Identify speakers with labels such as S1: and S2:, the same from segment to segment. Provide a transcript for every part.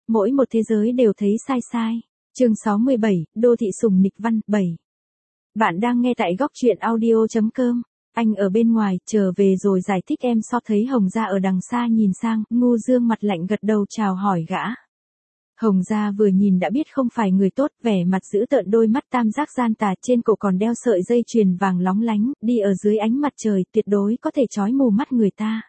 S1: mỗi một thế giới đều thấy sai sai. Chương 67, Đô thị sủng nịch văn 7. Bạn đang nghe tại góc truyện audio.com. Anh ở bên ngoài, trở về rồi giải thích em so thấy Hồng Gia ở đằng xa nhìn sang, Ngu Dương mặt lạnh gật đầu chào hỏi gã. Hồng Gia vừa nhìn đã biết không phải người tốt, vẻ mặt dữ tợn, đôi mắt tam giác gian tà, trên cổ còn đeo sợi dây chuyền vàng lóng lánh, đi ở dưới ánh mặt trời, tuyệt đối có thể chói mù mắt người ta.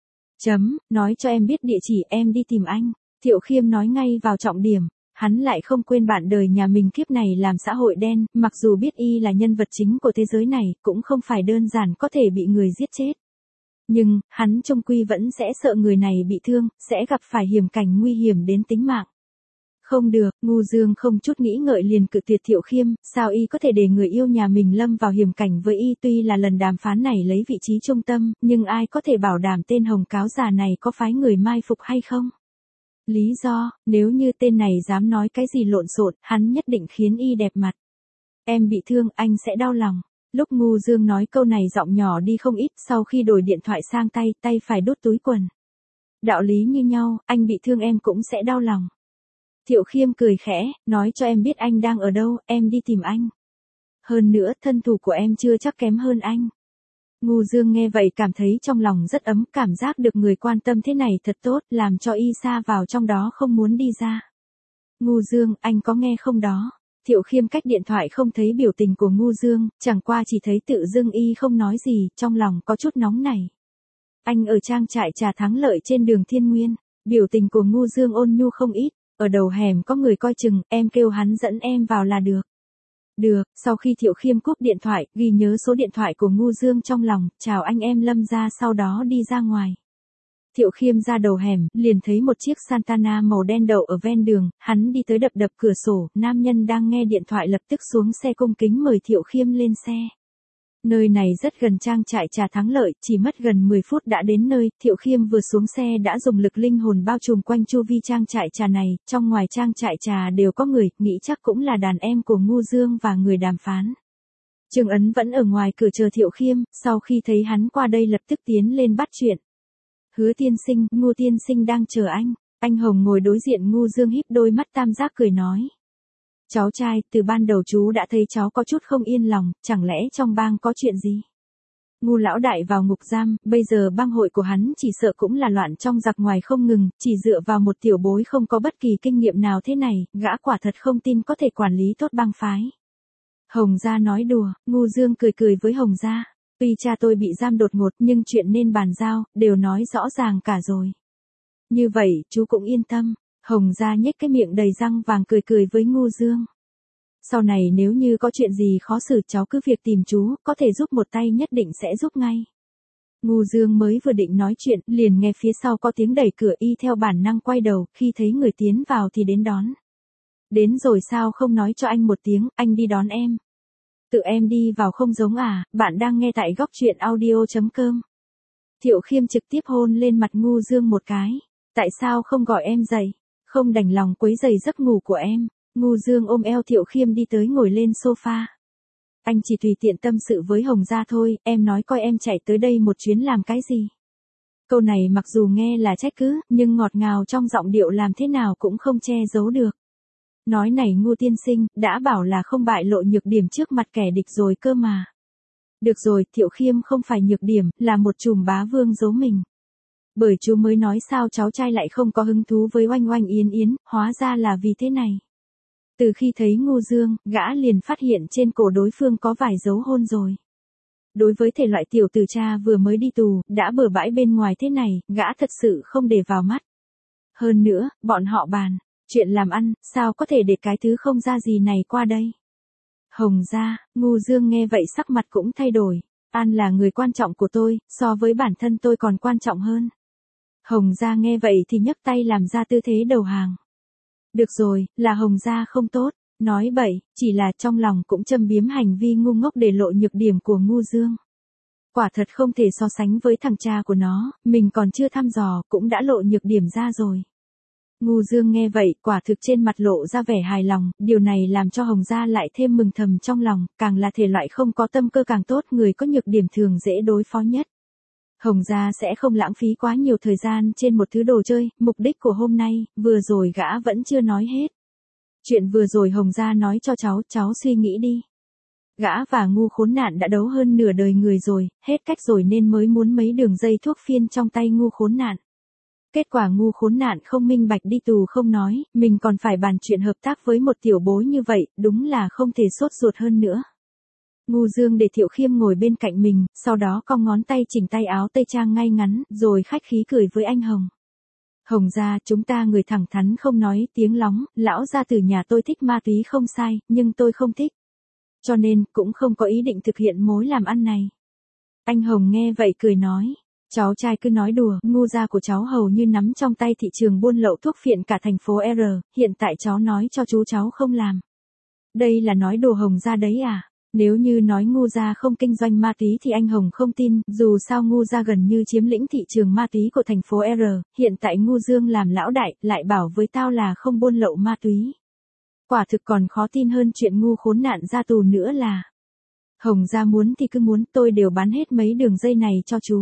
S1: Nói cho em biết địa chỉ, em đi tìm anh. Thiệu Khiêm nói ngay vào trọng điểm. Hắn lại không quên bạn đời nhà mình kiếp này làm xã hội đen, mặc dù biết y là nhân vật chính của thế giới này, cũng không phải đơn giản có thể bị người giết chết. Nhưng, hắn chung quy vẫn sẽ sợ người này bị thương, sẽ gặp phải hiểm cảnh nguy hiểm đến tính mạng. Không được, Ngu Dương không chút nghĩ ngợi liền cự tuyệt Thiệu Khiêm, sao y có thể để người yêu nhà mình lâm vào hiểm cảnh với y, tuy là lần đàm phán này lấy vị trí trung tâm, nhưng ai có thể bảo đảm tên Hồng cáo già này có phái người mai phục hay không? Lý do, nếu như tên này dám nói cái gì lộn xộn, hắn nhất định khiến y đẹp mặt. Em bị thương, anh sẽ đau lòng. Lúc Ngu Dương nói câu này giọng nhỏ đi không ít, sau khi đổi điện thoại sang tay, tay phải đút túi quần. Đạo lý như nhau, anh bị thương em cũng sẽ đau lòng. Thiệu Khiêm cười khẽ, nói cho em biết anh đang ở đâu, em đi tìm anh. Hơn nữa, thân thủ của em chưa chắc kém hơn anh. Ngu Dương nghe vậy cảm thấy trong lòng rất ấm, cảm giác được người quan tâm thế này thật tốt, làm cho y sa vào trong đó không muốn đi ra. Ngu Dương, anh có nghe không đó? Thiệu Khiêm cách điện thoại không thấy biểu tình của Ngu Dương, chẳng qua chỉ thấy tự dưng y không nói gì, trong lòng có chút nóng nảy. Anh ở trang trại trà Thắng Lợi trên đường Thiên Nguyên, biểu tình của Ngu Dương ôn nhu không ít, ở đầu hẻm có người coi chừng, em kêu hắn dẫn em vào là được. Được, sau khi Thiệu Khiêm cúp điện thoại, ghi nhớ số điện thoại của Ngu Dương trong lòng, chào anh em Lâm ra, sau đó đi ra ngoài. Thiệu Khiêm ra đầu hẻm, liền thấy một chiếc Santana màu đen đậu ở ven đường, hắn đi tới đập đập cửa sổ, nam nhân đang nghe điện thoại lập tức xuống xe cung kính mời Thiệu Khiêm lên xe. Nơi này rất gần trang trại trà Thắng Lợi, chỉ mất gần 10 phút đã đến nơi, Thiệu Khiêm vừa xuống xe đã dùng lực linh hồn bao trùm quanh chu vi trang trại trà này, trong ngoài trang trại trà đều có người, nghĩ chắc cũng là đàn em của Ngu Dương và người đàm phán. Trương Ấn vẫn ở ngoài cửa chờ Thiệu Khiêm, sau khi thấy hắn qua đây lập tức tiến lên bắt chuyện. Hứa tiên sinh, Ngu tiên sinh đang chờ anh Hồng ngồi đối diện Ngu Dương híp đôi mắt tam giác cười nói. Cháu trai, từ ban đầu chú đã thấy cháu có chút không yên lòng, chẳng lẽ trong bang có chuyện gì? Ngu lão đại vào ngục giam, bây giờ bang hội của hắn chỉ sợ cũng là loạn trong giặc ngoài không ngừng, chỉ dựa vào một tiểu bối không có bất kỳ kinh nghiệm nào thế này, gã quả thật không tin có thể quản lý tốt bang phái. Hồng Gia nói đùa, Ngu Dương cười cười với Hồng Gia, tuy cha tôi bị giam đột ngột nhưng chuyện nên bàn giao, đều nói rõ ràng cả rồi. Như vậy, chú cũng yên tâm. Hồng Gia nhếch cái miệng đầy răng vàng cười cười với Ngu Dương. Sau này nếu như có chuyện gì khó xử cháu cứ việc tìm chú, có thể giúp một tay nhất định sẽ giúp ngay. Ngu Dương mới vừa định nói chuyện, liền nghe phía sau có tiếng đẩy cửa, y theo bản năng quay đầu, khi thấy người tiến vào thì đến đón. Đến rồi sao không nói cho anh một tiếng, anh đi đón em. Tự em đi vào không giống à, bạn đang nghe tại góc truyện audio.com. Thiệu Khiêm trực tiếp hôn lên mặt Ngu Dương một cái. Tại sao không gọi em dậy? Không đành lòng quấy rầy giấc ngủ của em. Ngu Dương ôm eo Thiệu Khiêm đi tới ngồi lên sofa. Anh chỉ tùy tiện tâm sự với Hồng Gia thôi, em nói coi em chạy tới đây một chuyến làm cái gì. Câu này mặc dù nghe là trách cứ, nhưng ngọt ngào trong giọng điệu làm thế nào cũng không che giấu được. Nói này Ngu tiên sinh, đã bảo là không bại lộ nhược điểm trước mặt kẻ địch rồi cơ mà. Được rồi, Thiệu Khiêm không phải nhược điểm, là một chùm bá vương giấu mình. Bởi chú mới nói sao cháu trai lại không có hứng thú với Oanh Oanh Yến Yến, hóa ra là vì thế này. Từ khi thấy Ngu Dương, gã liền phát hiện trên cổ đối phương có vài dấu hôn rồi. Đối với thể loại tiểu tử cha vừa mới đi tù, đã bừa bãi bên ngoài thế này, gã thật sự không để vào mắt. Hơn nữa, bọn họ bàn, chuyện làm ăn, sao có thể để cái thứ không ra gì này qua đây. Hồng Gia, Ngu Dương nghe vậy sắc mặt cũng thay đổi. An là người quan trọng của tôi, so với bản thân tôi còn quan trọng hơn. Hồng Gia nghe vậy thì nhấc tay làm ra tư thế đầu hàng. Được rồi, là Hồng Gia không tốt, nói bậy, chỉ là trong lòng cũng châm biếm hành vi ngu ngốc để lộ nhược điểm của Ngu Dương. Quả thật không thể so sánh với thằng cha của nó, mình còn chưa thăm dò, cũng đã lộ nhược điểm ra rồi. Ngu Dương nghe vậy, quả thực trên mặt lộ ra vẻ hài lòng, điều này làm cho Hồng Gia lại thêm mừng thầm trong lòng, càng là thể loại không có tâm cơ càng tốt, người có nhược điểm thường dễ đối phó nhất. Hồng gia sẽ không lãng phí quá nhiều thời gian trên một thứ đồ chơi, mục đích của hôm nay, vừa rồi gã vẫn chưa nói hết. Chuyện vừa rồi Hồng gia nói cho cháu suy nghĩ đi. Gã và ngu khốn nạn đã đấu hơn nửa đời người rồi, hết cách rồi nên mới muốn mấy đường dây thuốc phiên trong tay ngu khốn nạn. Kết quả ngu khốn nạn không minh bạch đi tù không nói, mình còn phải bàn chuyện hợp tác với một tiểu bối như vậy, đúng là không thể sốt ruột hơn nữa. Ngu Dương để Thiệu Khiêm ngồi bên cạnh mình, sau đó cong ngón tay chỉnh tay áo tây trang ngay ngắn, rồi khách khí cười với anh Hồng. Hồng gia, chúng ta người thẳng thắn không nói tiếng lóng, lão gia tử nhà tôi thích ma túy không sai, nhưng tôi không thích. Cho nên, cũng không có ý định thực hiện mối làm ăn này. Anh Hồng nghe vậy cười nói. Cháu trai cứ nói đùa, ngu gia của cháu hầu như nắm trong tay thị trường buôn lậu thuốc phiện cả thành phố R, hiện tại cháu nói cho chú cháu không làm. Đây là nói đùa Hồng gia đấy à? Nếu như nói ngu gia không kinh doanh ma túy thì anh Hồng không tin, dù sao ngu gia gần như chiếm lĩnh thị trường ma túy của thành phố R, hiện tại ngu Dương làm lão đại, lại bảo với tao là không buôn lậu ma túy. Quả thực còn khó tin hơn chuyện ngu khốn nạn ra tù nữa là. Hồng gia muốn thì cứ muốn, tôi đều bán hết mấy đường dây này cho chú.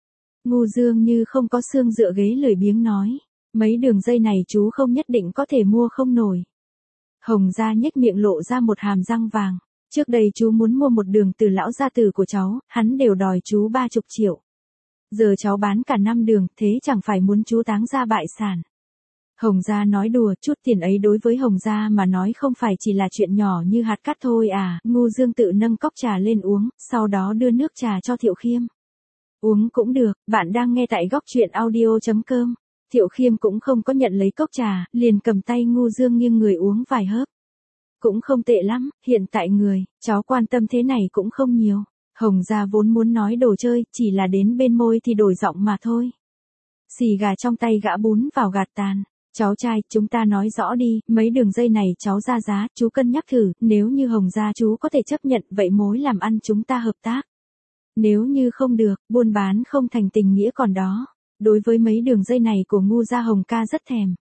S1: Ngu Dương như không có xương dựa ghế lười biếng nói, mấy đường dây này chú không nhất định có thể mua không nổi. Hồng gia nhếch miệng lộ ra một hàm răng vàng. Trước đây chú muốn mua một đường từ lão gia tử của cháu, hắn đều đòi chú 30 triệu. Giờ cháu bán cả 5 đường, thế chẳng phải muốn chú táng ra bại sản. Hồng gia nói đùa, chút tiền ấy đối với Hồng gia mà nói không phải chỉ là chuyện nhỏ như hạt cát thôi à. Ngu Dương tự nâng cốc trà lên uống, sau đó đưa nước trà cho Thiệu Khiêm. Uống cũng được, bạn đang nghe tại góc truyện audio.com. Thiệu Khiêm cũng không có nhận lấy cốc trà, liền cầm tay Ngu Dương nghiêng người uống vài hớp. Cũng không tệ lắm, hiện tại cháu quan tâm thế này cũng không nhiều. Hồng gia vốn muốn nói đồ chơi, chỉ là đến bên môi thì đổi giọng mà thôi. Xì gà trong tay gã bún vào gạt tàn. Cháu trai, chúng ta nói rõ đi, mấy đường dây này cháu ra giá, chú cân nhắc thử, nếu như Hồng gia chú có thể chấp nhận, vậy mối làm ăn chúng ta hợp tác. Nếu như không được, buôn bán không thành tình nghĩa còn đó. Đối với mấy đường dây này của ngu gia Hồng ca rất thèm.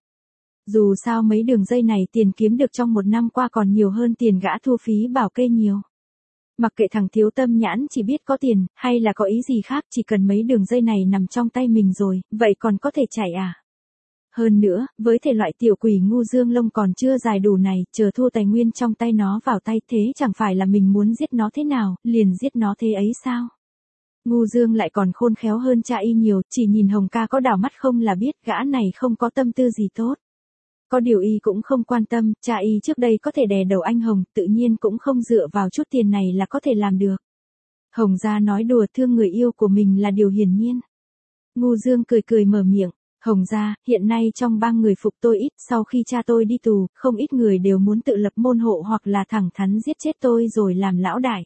S1: Dù sao mấy đường dây này tiền kiếm được trong một năm qua còn nhiều hơn tiền gã thu phí bảo kê nhiều. Mặc kệ thằng thiếu tâm nhãn chỉ biết có tiền, hay là có ý gì khác, chỉ cần mấy đường dây này nằm trong tay mình rồi, vậy còn có thể chạy à? Hơn nữa, với thể loại tiểu quỷ ngu Dương lông còn chưa dài đủ này, chờ thu tài nguyên trong tay nó vào tay, thế chẳng phải là mình muốn giết nó thế nào, liền giết nó thế ấy sao? Ngu Dương lại còn khôn khéo hơn cha y nhiều, chỉ nhìn Hồng ca có đảo mắt không là biết gã này không có tâm tư gì tốt. Có điều y cũng không quan tâm, cha y trước đây có thể đè đầu anh Hồng, tự nhiên cũng không dựa vào chút tiền này là có thể làm được. Hồng gia nói đùa thương người yêu của mình là điều hiển nhiên. Ngu Dương cười cười mở miệng, Hồng gia, hiện nay trong bang người phục tôi ít, sau khi cha tôi đi tù, không ít người đều muốn tự lập môn hộ hoặc là thẳng thắn giết chết tôi rồi làm lão đại.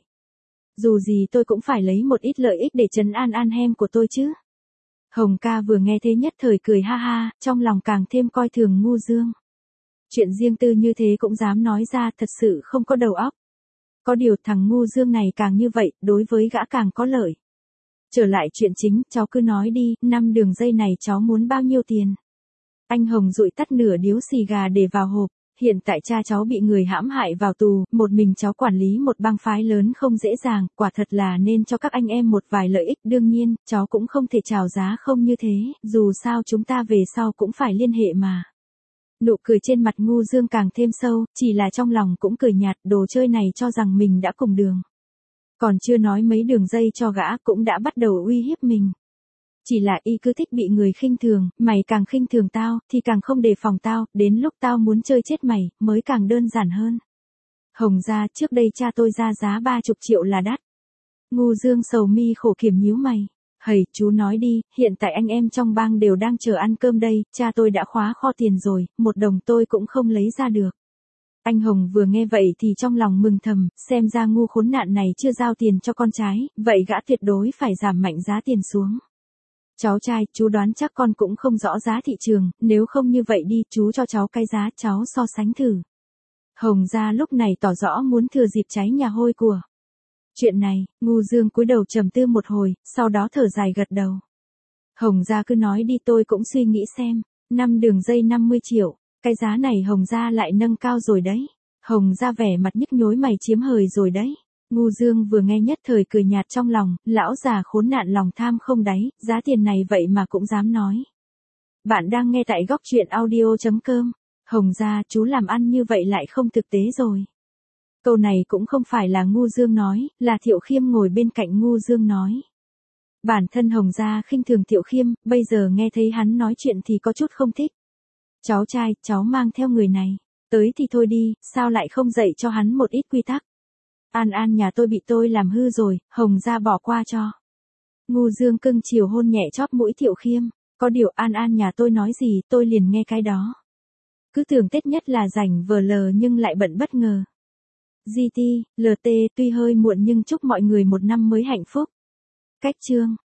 S1: Dù gì tôi cũng phải lấy một ít lợi ích để trấn an an hem của tôi chứ. Hồng ca vừa nghe thế nhất thời cười ha ha, trong lòng càng thêm coi thường ngu Dương. Chuyện riêng tư như thế cũng dám nói ra, thật sự không có đầu óc. Có điều thằng ngu Dương này càng như vậy, đối với gã càng có lợi. Trở lại chuyện chính, cháu cứ nói đi, 5 đường dây này cháu muốn bao nhiêu tiền? Anh Hồng dụi tắt nửa điếu xì gà để vào hộp. Hiện tại cha cháu bị người hãm hại vào tù, một mình cháu quản lý một bang phái lớn không dễ dàng, quả thật là nên cho các anh em một vài lợi ích, đương nhiên, cháu cũng không thể chào giá không như thế, dù sao chúng ta về sau cũng phải liên hệ mà. Nụ cười trên mặt ngu Dương càng thêm sâu, chỉ là trong lòng cũng cười nhạt, đồ chơi này cho rằng mình đã cùng đường. Còn chưa nói mấy đường dây cho gã cũng đã bắt đầu uy hiếp mình. Chỉ là y cứ thích bị người khinh thường, mày càng khinh thường tao, thì càng không đề phòng tao, đến lúc tao muốn chơi chết mày, mới càng đơn giản hơn. Hồng gia, trước đây cha tôi ra giá 30 triệu là đắt. Ngu Dương sầu mi khổ kiểm nhíu mày. Hầy, chú nói đi, hiện tại anh em trong bang đều đang chờ ăn cơm đây, cha tôi đã khóa kho tiền rồi, 1 đồng tôi cũng không lấy ra được. Anh Hồng vừa nghe vậy thì trong lòng mừng thầm, xem ra ngu khốn nạn này chưa giao tiền cho con trai, vậy gã tuyệt đối phải giảm mạnh giá tiền xuống. Cháu trai, chú đoán chắc con cũng không rõ giá thị trường, nếu không như vậy đi, chú cho cháu cái giá, cháu so sánh thử. Hồng gia lúc này tỏ rõ muốn thừa dịp cháy nhà hôi của. Chuyện này, ngu Dương cúi đầu trầm tư một hồi, sau đó thở dài gật đầu. Hồng gia cứ nói đi, tôi cũng suy nghĩ xem, 5 đường dây 50 triệu, cái giá này Hồng gia lại nâng cao rồi đấy. Hồng gia vẻ mặt nhức nhối mày chiếm hời rồi đấy. Ngu Dương vừa nghe nhất thời cười nhạt trong lòng, lão già khốn nạn lòng tham không đáy, giá tiền này vậy mà cũng dám nói. Bạn đang nghe tại góc truyện audio.com. Hồng gia, chú làm ăn như vậy lại không thực tế rồi. Câu này cũng không phải là Ngu Dương nói, là Thiệu Khiêm ngồi bên cạnh Ngu Dương nói. Bản thân Hồng gia khinh thường Thiệu Khiêm, bây giờ nghe thấy hắn nói chuyện thì có chút không thích. Cháu trai, cháu mang theo người này. Tới thì thôi đi, sao lại không dạy cho hắn một ít quy tắc. An An nhà tôi bị tôi làm hư rồi, Hồng gia bỏ qua cho. Ngu Dương cưng chiều hôn nhẹ chóp mũi Thiệu Khiêm. Có điều An An nhà tôi nói gì tôi liền nghe cái đó. Cứ tưởng Tết nhất là rảnh vờ lờ nhưng lại bận bất ngờ. GT, LT tuy hơi muộn nhưng chúc mọi người một năm mới hạnh phúc. Cách chương.